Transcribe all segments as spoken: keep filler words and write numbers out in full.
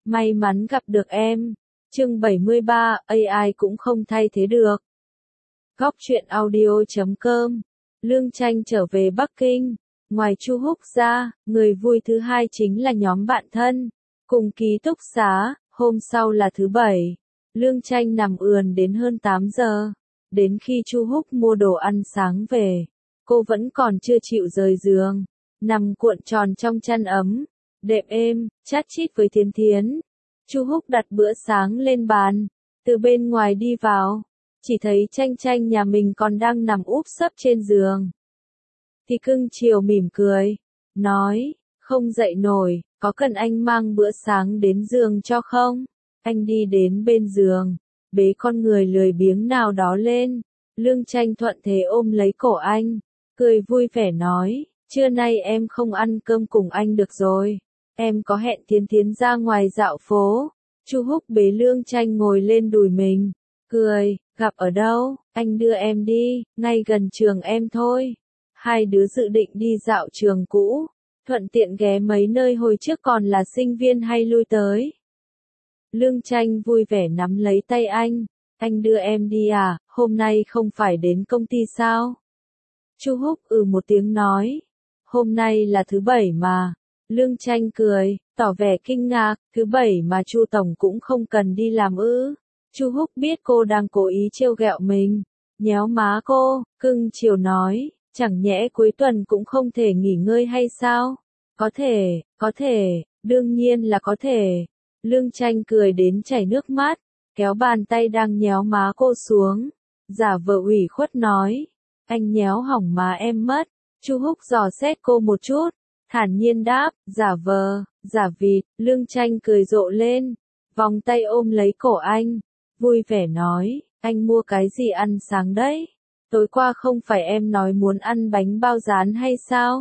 may mắn gặp được em. Chương bảy mươi ba, a i cũng không thay thế được. Góc truyện audio chấm com. Lương Tranh trở về Bắc Kinh. Ngoài Chu Húc ra, người vui thứ hai chính là nhóm bạn thân. Cùng ký túc xá, hôm sau là thứ bảy. Lương Tranh nằm ườn đến hơn tám giờ. Đến khi Chu Húc mua đồ ăn sáng về, cô vẫn còn chưa chịu rời giường. Nằm cuộn tròn trong chăn ấm, đệm êm, chát chít với Thiến Thiến. Chu Húc đặt bữa sáng lên bàn, từ bên ngoài đi vào, chỉ thấy Tranh Tranh nhà mình còn đang nằm úp sấp trên giường. Thì cưng chiều mỉm cười, nói, không dậy nổi, có cần anh mang bữa sáng đến giường cho không? Anh đi đến bên giường, bế con người lười biếng nào đó lên. Lương Tranh thuận thế ôm lấy cổ anh, cười vui vẻ nói, trưa nay em không ăn cơm cùng anh được rồi. Em có hẹn Thiến Thiến ra ngoài dạo phố. Chu Húc bế Lương Tranh ngồi lên đùi mình, cười, gặp ở đâu, anh đưa em đi, ngay gần trường em thôi. Hai đứa dự định đi dạo trường cũ, thuận tiện ghé mấy nơi hồi trước còn là sinh viên hay lui tới. Lương Tranh vui vẻ nắm lấy tay anh, anh đưa em đi à, hôm nay không phải đến công ty sao? Chu Húc ừ một tiếng nói, hôm nay là thứ bảy mà. Lương Tranh cười, tỏ vẻ kinh ngạc, thứ bảy mà Chu tổng cũng không cần đi làm ư? Chu Húc biết cô đang cố ý trêu ghẹo mình, nhéo má cô, cưng chiều nói, chẳng nhẽ cuối tuần cũng không thể nghỉ ngơi hay sao? Có thể, có thể, đương nhiên là có thể. Lương Tranh cười đến chảy nước mắt, kéo bàn tay đang nhéo má cô xuống, giả vờ ủy khuất nói, anh nhéo hỏng má em mất. Chu Húc dò xét cô một chút, thản nhiên đáp, giả vờ, giả vịt. Lương Tranh cười rộ lên, vòng tay ôm lấy cổ anh, vui vẻ nói, anh mua cái gì ăn sáng đấy? Tối qua không phải em nói muốn ăn bánh bao rán hay sao?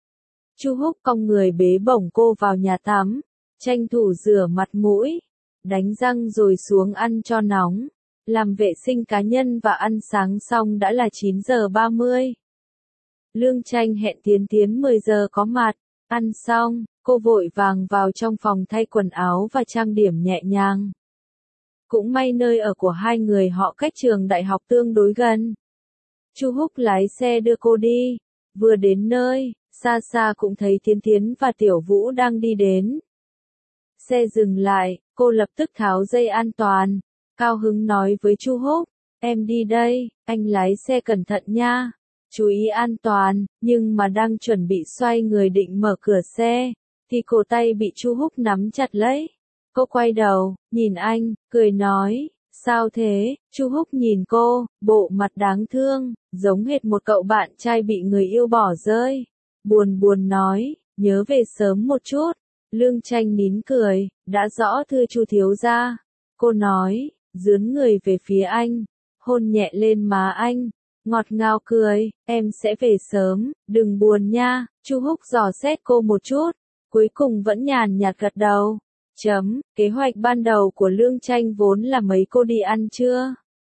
Chu Húc cong người bế bổng cô vào nhà tắm, tranh thủ rửa mặt mũi, đánh răng rồi xuống ăn cho nóng. Làm vệ sinh cá nhân và ăn sáng xong đã là chín giờ ba mươi. Lương Tranh hẹn Thiến Thiến mười giờ có mặt. Ăn xong, cô vội vàng vào trong phòng thay quần áo và trang điểm nhẹ nhàng. Cũng may nơi ở của hai người họ cách trường đại học tương đối gần. Chu Húc lái xe đưa cô đi. Vừa đến nơi, xa xa cũng thấy Thiến Thiến và Tiểu Vũ đang đi đến. Xe dừng lại, cô lập tức tháo dây an toàn, cao hứng nói với Chu Húc, em đi đây, anh lái xe cẩn thận nha. Chú ý an toàn, nhưng mà đang chuẩn bị xoay người định mở cửa xe, thì cổ tay bị Chu Húc nắm chặt lấy. Cô quay đầu, nhìn anh, cười nói, sao thế? Chu Húc nhìn cô, bộ mặt đáng thương, giống hệt một cậu bạn trai bị người yêu bỏ rơi. Buồn buồn nói, nhớ về sớm một chút. Lương Tranh nín cười, đã rõ thưa Chu thiếu gia. Cô nói, dướn người về phía anh, hôn nhẹ lên má anh. Ngọt ngào cười, em sẽ về sớm, đừng buồn nha. Chu Húc dò xét cô một chút, cuối cùng vẫn nhàn nhạt gật đầu. Chấm, kế hoạch ban đầu của Lương Tranh vốn là mấy cô đi ăn trưa.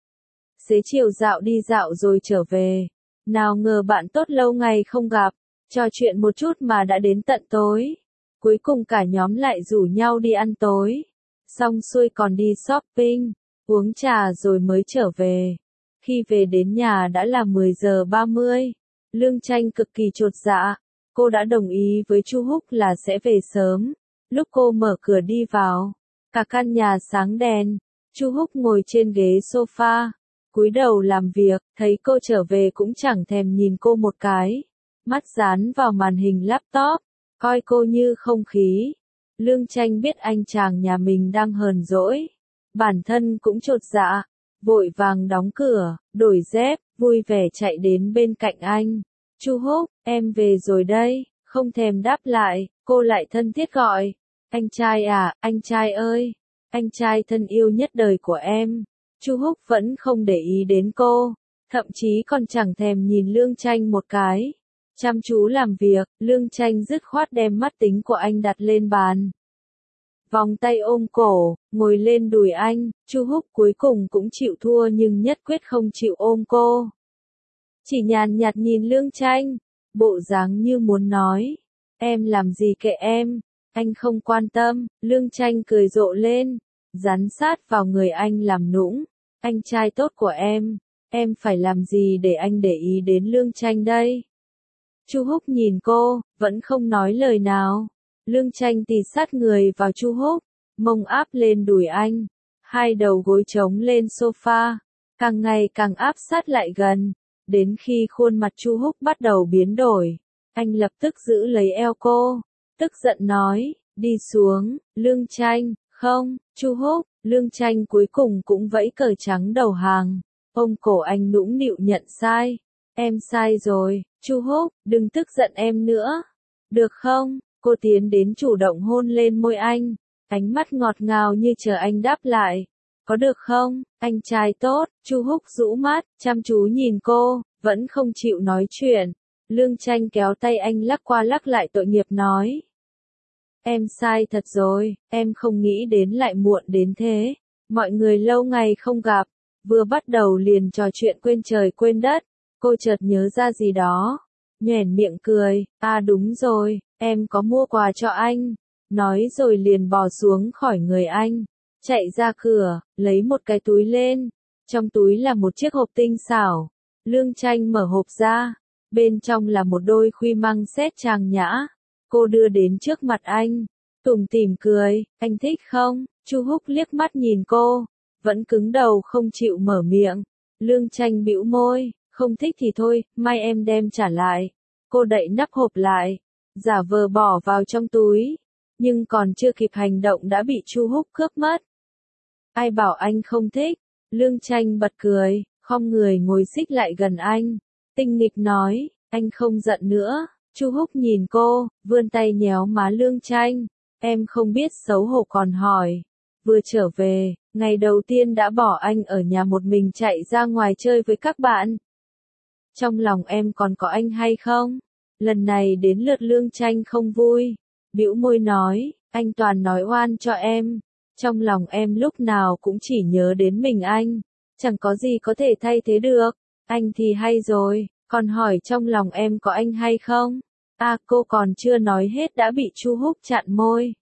Xế chiều dạo đi dạo rồi trở về. Nào ngờ bạn tốt lâu ngày không gặp, trò chuyện một chút mà đã đến tận tối. Cuối cùng cả nhóm lại rủ nhau đi ăn tối. Xong xuôi còn đi shopping, uống trà rồi mới trở về. Khi về đến nhà đã là mười giờ ba mươi. Lương Tranh cực kỳ chột dạ. Cô đã đồng ý với Chu Húc là sẽ về sớm. Lúc cô mở cửa đi vào, cả căn nhà sáng đèn. Chu Húc ngồi trên ghế sofa, cúi đầu làm việc, thấy cô trở về cũng chẳng thèm nhìn cô một cái. Mắt dán vào màn hình laptop, coi cô như không khí. Lương Tranh biết anh chàng nhà mình đang hờn dỗi. Bản thân cũng chột dạ. Vội vàng đóng cửa, đổi dép, vui vẻ chạy đến bên cạnh anh. Chu Húc, em về rồi đây. Không thèm đáp lại, cô lại thân thiết gọi. Anh trai à, anh trai ơi. Anh trai thân yêu nhất đời của em. Chu Húc vẫn không để ý đến cô. Thậm chí còn chẳng thèm nhìn Lương Tranh một cái. Chăm chú làm việc, Lương Tranh dứt khoát đem mắt tính của anh đặt lên bàn. Vòng tay ôm cổ, ngồi lên đùi anh. Chu Húc cuối cùng cũng chịu thua nhưng nhất quyết không chịu ôm cô. Chỉ nhàn nhạt nhìn Lương Tranh, bộ dáng như muốn nói, em làm gì kệ em, Anh không quan tâm, Lương Tranh cười rộ lên, dán sát vào người anh làm nũng. Anh trai tốt của em, em phải làm gì để anh để ý đến Lương Tranh đây? Chu Húc nhìn cô, vẫn không nói lời nào. Lương Tranh tì sát người vào Chu Húc, mông áp lên đùi anh, hai đầu gối trống lên sofa, càng ngày càng áp sát lại gần, đến khi khuôn mặt Chu Húc bắt đầu biến đổi, anh lập tức giữ lấy eo cô, tức giận nói, đi xuống, Lương Tranh, không, Chu Húc, Lương Tranh cuối cùng cũng vẫy cờ trắng đầu hàng, ôm cổ anh nũng nịu nhận sai, em sai rồi, Chu Húc, đừng tức giận em nữa, được không? Cô tiến đến chủ động hôn lên môi anh, ánh mắt ngọt ngào như chờ anh đáp lại. Có được không, anh trai tốt, Chu Húc rũ mắt, chăm chú nhìn cô, vẫn không chịu nói chuyện. Lương Tranh kéo tay anh lắc qua lắc lại tội nghiệp nói. Em sai thật rồi, em không nghĩ đến lại muộn đến thế. Mọi người lâu ngày không gặp, vừa bắt đầu liền trò chuyện quên trời quên đất. Cô chợt nhớ ra gì đó, nhoẻn miệng cười, à đúng rồi, em có mua quà cho anh. Nói rồi liền bò xuống khỏi người anh, chạy ra cửa, lấy một cái túi lên. Trong túi là một chiếc hộp tinh xảo. Lương Tranh mở hộp ra, bên trong là một đôi khuy măng xét trang nhã. Cô đưa đến trước mặt anh, tủm tỉm cười, anh thích không? Chu Húc liếc mắt nhìn cô, vẫn cứng đầu không chịu mở miệng. Lương Tranh bĩu môi, không thích thì thôi, mai em đem trả lại. Cô đậy nắp hộp lại, giả vờ bỏ vào trong túi, nhưng còn chưa kịp hành động đã bị Chu Húc cướp mất. Ai bảo anh không thích? Lương Tranh bật cười, khom người ngồi xích lại gần anh, tinh nghịch nói, anh không giận nữa. Chu Húc nhìn cô, vươn tay nhéo má Lương Tranh, em không biết xấu hổ còn hỏi. Vừa trở về, ngày đầu tiên đã bỏ anh ở nhà một mình chạy ra ngoài chơi với các bạn. Trong lòng em còn có anh hay không? Lần này đến lượt Lương Tranh không vui, bĩu môi nói, anh toàn nói oan cho em. Trong lòng em lúc nào cũng chỉ nhớ đến mình anh, chẳng có gì có thể thay thế được. Anh thì hay rồi, còn hỏi trong lòng em có anh hay không? À cô còn chưa nói hết đã bị Chu Húc chặn môi.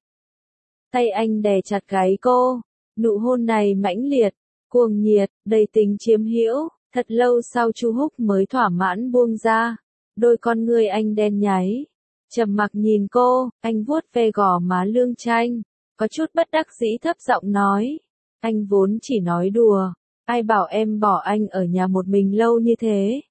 Tay anh đè chặt gáy cô, nụ hôn này mãnh liệt, cuồng nhiệt, đầy tính chiếm hữu. Thật lâu sau Chu Húc mới thỏa mãn buông ra, đôi con ngươi anh đen nháy, trầm mặc nhìn cô, anh vuốt ve gò má Lương Tranh, có chút bất đắc dĩ thấp giọng nói, anh vốn chỉ nói đùa, ai bảo em bỏ anh ở nhà một mình lâu như thế.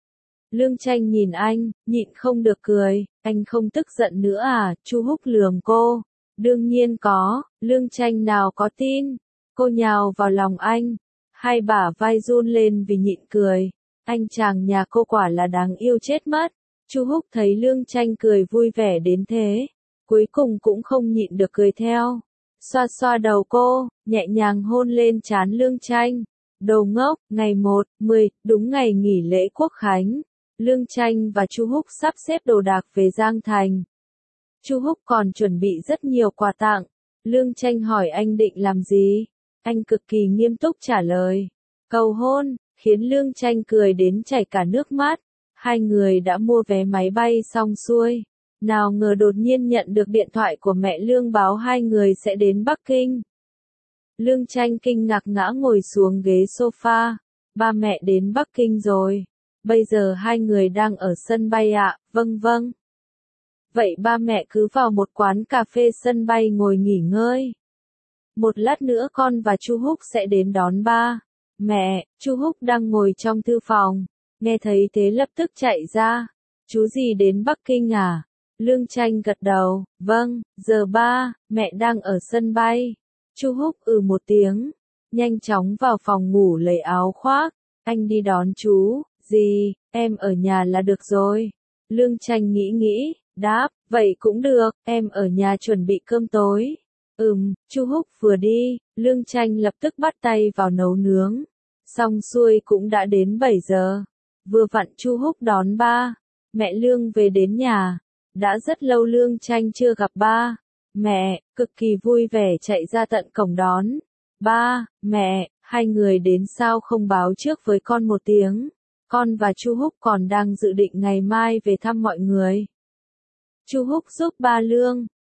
Lương Tranh nhìn anh, nhịn không được cười, anh không tức giận nữa à? Chu Húc lườm cô, đương nhiên có, Lương Tranh nào có tin, cô nhào vào lòng anh. Hai bả vai run lên vì nhịn cười, anh chàng nhà cô quả là đáng yêu chết mất. Chu Húc thấy Lương Tranh cười vui vẻ đến thế, cuối cùng cũng không nhịn được cười theo. Xoa xoa đầu cô, nhẹ nhàng hôn lên trán Lương Tranh. Đồ ngốc, ngày một, mười, đúng ngày nghỉ lễ Quốc Khánh, Lương Tranh và Chu Húc sắp xếp đồ đạc về Giang Thành. Chu Húc còn chuẩn bị rất nhiều quà tặng. Lương Tranh hỏi anh định làm gì? Anh cực kỳ nghiêm túc trả lời, cầu hôn, khiến Lương Tranh cười đến chảy cả nước mắt. Hai người đã mua vé máy bay xong xuôi, nào ngờ đột nhiên nhận được điện thoại của mẹ Lương báo hai người sẽ đến Bắc Kinh. Lương Tranh kinh ngạc ngã ngồi xuống ghế sofa, ba mẹ đến Bắc Kinh rồi, bây giờ hai người đang ở sân bay ạ, à? Vâng vâng. Vậy ba mẹ cứ vào một quán cà phê sân bay ngồi nghỉ ngơi. Một lát nữa con và Chu Húc sẽ đến đón ba. Mẹ, Chu Húc đang ngồi trong thư phòng, nghe thấy thế lập tức chạy ra. Chú gì đến Bắc Kinh à? Lương Tranh gật đầu, vâng, giờ ba, mẹ đang ở sân bay. Chu Húc ừ một tiếng, nhanh chóng vào phòng ngủ lấy áo khoác. Anh đi đón chú, gì, em ở nhà là được rồi. Lương Tranh nghĩ nghĩ, đáp, vậy cũng được, em ở nhà chuẩn bị cơm tối. Ừm, Chu Húc vừa đi, Lương Tranh lập tức bắt tay vào nấu nướng. Xong xuôi cũng đã đến bảy giờ. Vừa vặn Chu Húc đón ba. Mẹ Lương về đến nhà. Đã rất lâu Lương Tranh chưa gặp ba. Mẹ, cực kỳ vui vẻ chạy ra tận cổng đón. Ba, mẹ, hai người đến sao không báo trước với con một tiếng. Con và Chu Húc còn đang dự định ngày mai về thăm mọi người. Chu Húc giúp ba Lương.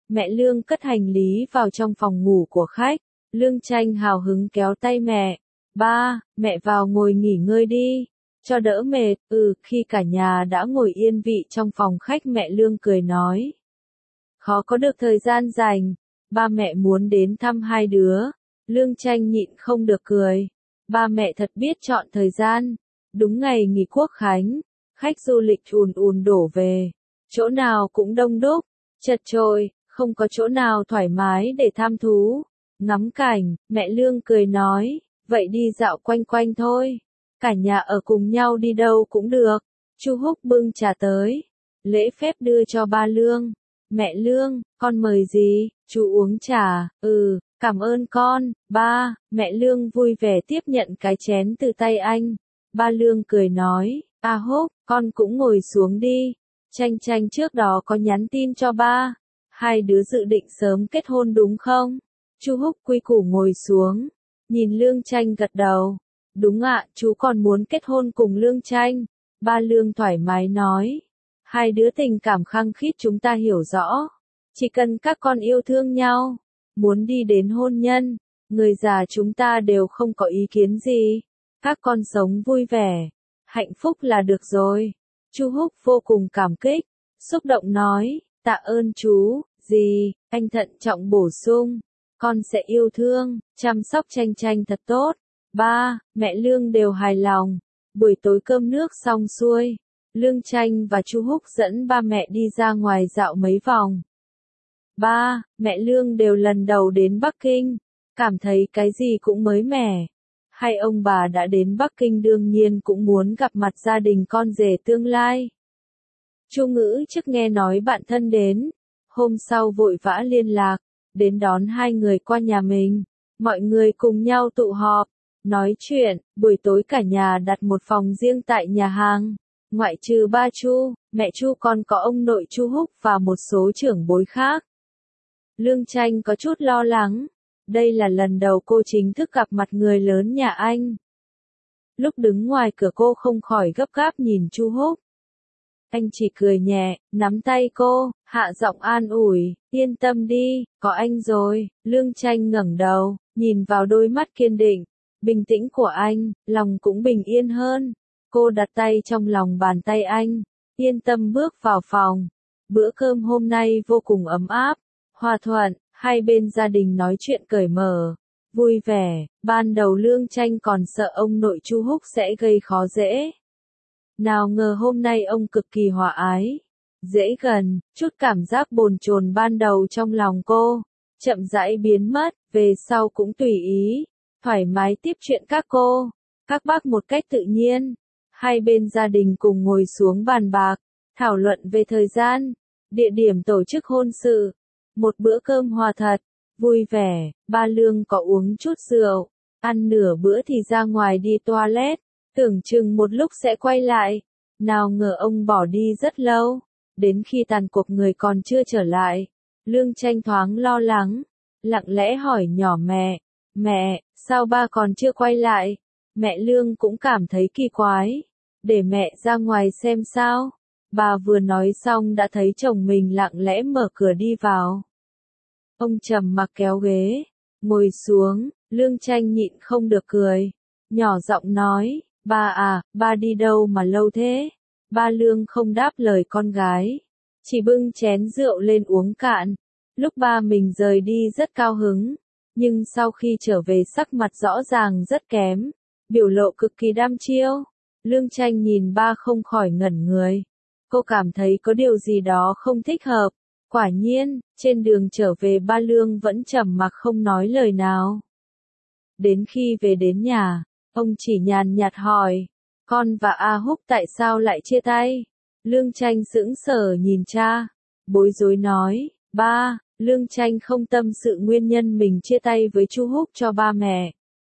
Mẹ Lương cất hành lý vào trong phòng ngủ của khách. Lương Tranh hào hứng kéo tay mẹ. Ba, mẹ vào ngồi nghỉ ngơi đi. Cho đỡ mệt. Ừ, khi cả nhà đã ngồi yên vị trong phòng khách mẹ Lương cười nói. Khó có được thời gian dành. Ba mẹ muốn đến thăm hai đứa. Lương Tranh nhịn không được cười. Ba mẹ thật biết chọn thời gian. Đúng ngày nghỉ Quốc khánh, khách du lịch ùn ùn đổ về. Chỗ nào cũng đông đúc, chật chội, không có chỗ nào thoải mái để tham thú. Ngắm cảnh, mẹ Lương cười nói, vậy đi dạo quanh quanh thôi. Cả nhà ở cùng nhau đi đâu cũng được. Chu Húc bưng trà tới, lễ phép đưa cho ba Lương. Mẹ Lương, con mời gì? Chú uống trà. Ừ, cảm ơn con. Ba, mẹ Lương vui vẻ tiếp nhận cái chén từ tay anh. Ba Lương cười nói, A Húc, con cũng ngồi xuống đi. Tranh Tranh trước đó có nhắn tin cho ba. Hai đứa dự định sớm kết hôn đúng không? Chu Húc quy củ ngồi xuống, nhìn Lương Tranh gật đầu. Đúng ạ, chú còn muốn kết hôn cùng Lương Tranh. Ba Lương thoải mái nói. Hai đứa tình cảm khăng khít chúng ta hiểu rõ. Chỉ cần các con yêu thương nhau, muốn đi đến hôn nhân, người già chúng ta đều không có ý kiến gì. Các con sống vui vẻ, hạnh phúc là được rồi. Chu Húc vô cùng cảm kích, xúc động nói, tạ ơn chú. Dì, anh thận trọng bổ sung, con sẽ yêu thương, chăm sóc Tranh Tranh thật tốt. Ba, mẹ Lương đều hài lòng. Buổi tối cơm nước xong xuôi, Lương Tranh và Chu Húc dẫn ba mẹ đi ra ngoài dạo mấy vòng. Ba, mẹ Lương đều lần đầu đến Bắc Kinh, cảm thấy cái gì cũng mới mẻ. Hai ông bà đã đến Bắc Kinh đương nhiên cũng muốn gặp mặt gia đình con rể tương lai. Chu Ngữ trước nghe nói bạn thân đến, hôm sau vội vã liên lạc, đến đón hai người qua nhà mình. Mọi người cùng nhau tụ họp, nói chuyện, buổi tối cả nhà đặt một phòng riêng tại nhà hàng. Ngoại trừ ba Chu, mẹ Chu còn có ông nội Chu Húc và một số trưởng bối khác. Lương Tranh có chút lo lắng. Đây là lần đầu cô chính thức gặp mặt người lớn nhà anh. Lúc đứng ngoài cửa cô không khỏi gấp gáp nhìn Chu Húc. Anh chỉ cười nhẹ, nắm tay cô, hạ giọng an ủi, yên tâm đi, có anh rồi. Lương Tranh ngẩng đầu, nhìn vào đôi mắt kiên định, bình tĩnh của anh, lòng cũng bình yên hơn. Cô đặt tay trong lòng bàn tay anh, yên tâm bước vào phòng. Bữa cơm hôm nay vô cùng ấm áp, hòa thuận, hai bên gia đình nói chuyện cởi mở, vui vẻ. Ban đầu Lương Tranh còn sợ ông nội Chu Húc sẽ gây khó dễ. Nào ngờ hôm nay ông cực kỳ hòa ái, dễ gần, chút cảm giác bồn chồn ban đầu trong lòng cô, chậm rãi biến mất, về sau cũng tùy ý, thoải mái tiếp chuyện các cô, các bác một cách tự nhiên. Hai bên gia đình cùng ngồi xuống bàn bạc, thảo luận về thời gian, địa điểm tổ chức hôn sự. Một bữa cơm hòa thật, vui vẻ. Ba Lương có uống chút rượu, ăn nửa bữa thì ra ngoài đi toilet, tưởng chừng một lúc sẽ quay lại. Nào ngờ ông bỏ đi rất lâu, đến khi tàn cuộc người còn chưa trở lại. Lương Tranh thoáng lo lắng, lặng lẽ hỏi nhỏ mẹ, mẹ, sao ba còn chưa quay lại? Mẹ Lương cũng cảm thấy kỳ quái, để mẹ ra ngoài xem sao. Bà vừa nói xong đã thấy chồng mình lặng lẽ mở cửa đi vào. Ông trầm mặc kéo ghế, ngồi xuống. Lương Tranh nhịn không được cười, nhỏ giọng nói, ba à, ba đi đâu mà lâu thế? Ba Lương không đáp lời con gái, chỉ bưng chén rượu lên uống cạn. Lúc ba mình rời đi rất cao hứng, nhưng sau khi trở về sắc mặt rõ ràng rất kém, biểu lộ cực kỳ đăm chiêu. Lương Tranh nhìn ba không khỏi ngẩn người. Cô cảm thấy có điều gì đó không thích hợp. Quả nhiên, trên đường trở về ba Lương vẫn trầm mặc không nói lời nào. Đến khi về đến nhà, ông chỉ nhàn nhạt hỏi, con và A Húc tại sao lại chia tay? Lương Tranh sững sờ nhìn cha, bối rối nói, ba. Lương Tranh không tâm sự nguyên nhân mình chia tay với Chu Húc cho ba mẹ.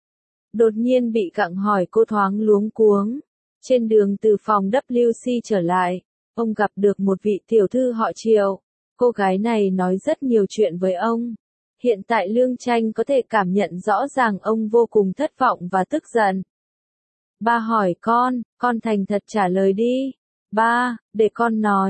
Đột nhiên bị gặng hỏi cô thoáng luống cuống. Trên đường từ phòng W C trở lại, ông gặp được một vị tiểu thư họ Triệu. Cô gái này nói rất nhiều chuyện với ông. Hiện tại Lương Tranh có thể cảm nhận rõ ràng ông vô cùng thất vọng và tức giận. Ba hỏi con, con thành thật trả lời đi. Ba, để con nói,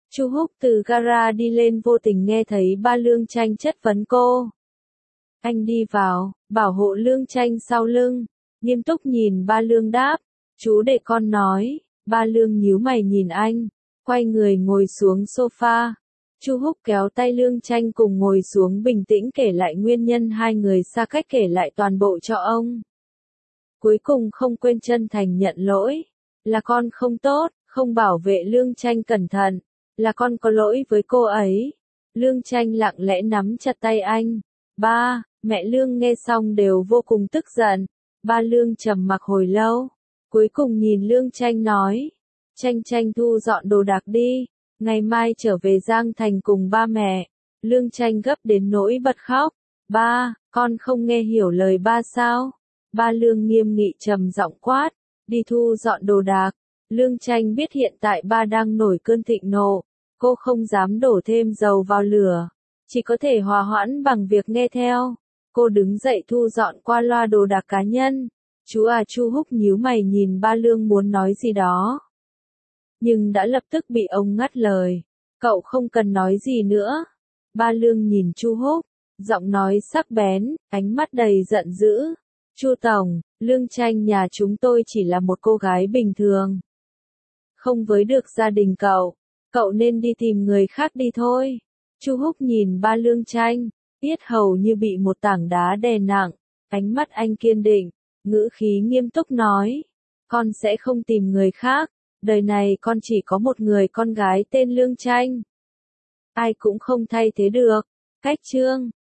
Chu Húc từ gara đi lên vô tình nghe thấy ba Lương Tranh chất vấn cô. Anh đi vào, bảo hộ Lương Tranh sau lưng, nghiêm túc nhìn ba Lương đáp, chú để con nói. Ba Lương nhíu mày nhìn anh, quay người ngồi xuống sofa. Chu Húc kéo tay Lương Tranh cùng ngồi xuống bình tĩnh kể lại nguyên nhân hai người xa cách, kể lại toàn bộ cho ông. Cuối cùng không quên chân thành nhận lỗi, là con không tốt, không bảo vệ Lương Tranh cẩn thận, là con có lỗi với cô ấy. Lương Tranh lặng lẽ nắm chặt tay anh. Ba, mẹ Lương nghe xong đều vô cùng tức giận. Ba Lương trầm mặc hồi lâu, cuối cùng nhìn Lương Tranh nói, Tranh Tranh thu dọn đồ đạc đi, ngày mai trở về Giang Thành cùng ba mẹ. Lương Tranh gấp đến nỗi bật khóc. Ba, con không nghe hiểu lời ba sao? Ba Lương nghiêm nghị trầm giọng quát, đi thu dọn đồ đạc. Lương Tranh biết hiện tại ba đang nổi cơn thịnh nộ, cô không dám đổ thêm dầu vào lửa, chỉ có thể hòa hoãn bằng việc nghe theo. Cô đứng dậy thu dọn qua loa đồ đạc cá nhân. Chú à, Chu Húc nhíu mày nhìn ba Lương muốn nói gì đó, nhưng đã lập tức bị ông ngắt lời. Cậu không cần nói gì nữa. Ba Lương nhìn Chu Húc, giọng nói sắc bén, ánh mắt đầy giận dữ. Chu Tổng, Lương Tranh nhà chúng tôi chỉ là một cô gái bình thường, không với được gia đình cậu. Cậu nên đi tìm người khác đi thôi. Chu Húc nhìn ba Lương Tranh, yết hầu như bị một tảng đá đè nặng. Ánh mắt anh kiên định, ngữ khí nghiêm túc nói, con sẽ không tìm người khác. Đời này con chỉ có một người con gái tên Lương Tranh, ai cũng không thay thế được. Cách chương